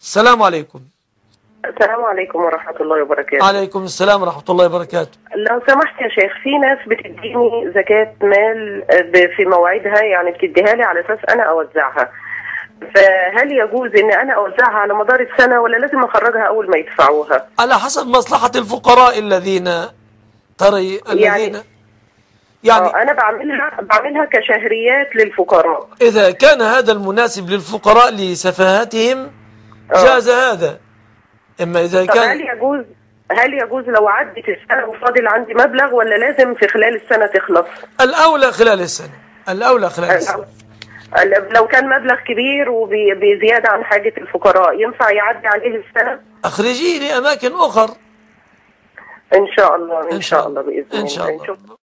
السلام عليكم. السلام عليكم ورحمة الله وبركاته. عليكم السلام ورحمة الله وبركاته. لو سمحت يا شيخ، في ناس بتديني زكاة مال في موعدها، يعني بتديها لي على أساس أنا أوزعها، فهل يجوز إن أنا أوزعها على مدار السنة ولا لازم أخرجها أول ما يدفعوها؟ على حسب مصلحة الفقراء الذين يعني أنا بعملها كشهريات للفقراء. إذا كان هذا المناسب للفقراء لسفاهتهم جاز هذا. إما إذا كان هل يجوز لو عدت السنة وفاضل عندي مبلغ، ولا لازم في خلال السنة تخلص؟ الأولى خلال السنة. لو كان مبلغ كبير وبزيادة عن حاجة الفقراء ينفع يعدي عليه السنة؟ أخرجيه لأماكن أخر إن شاء الله بإذن الله. إن شاء الله.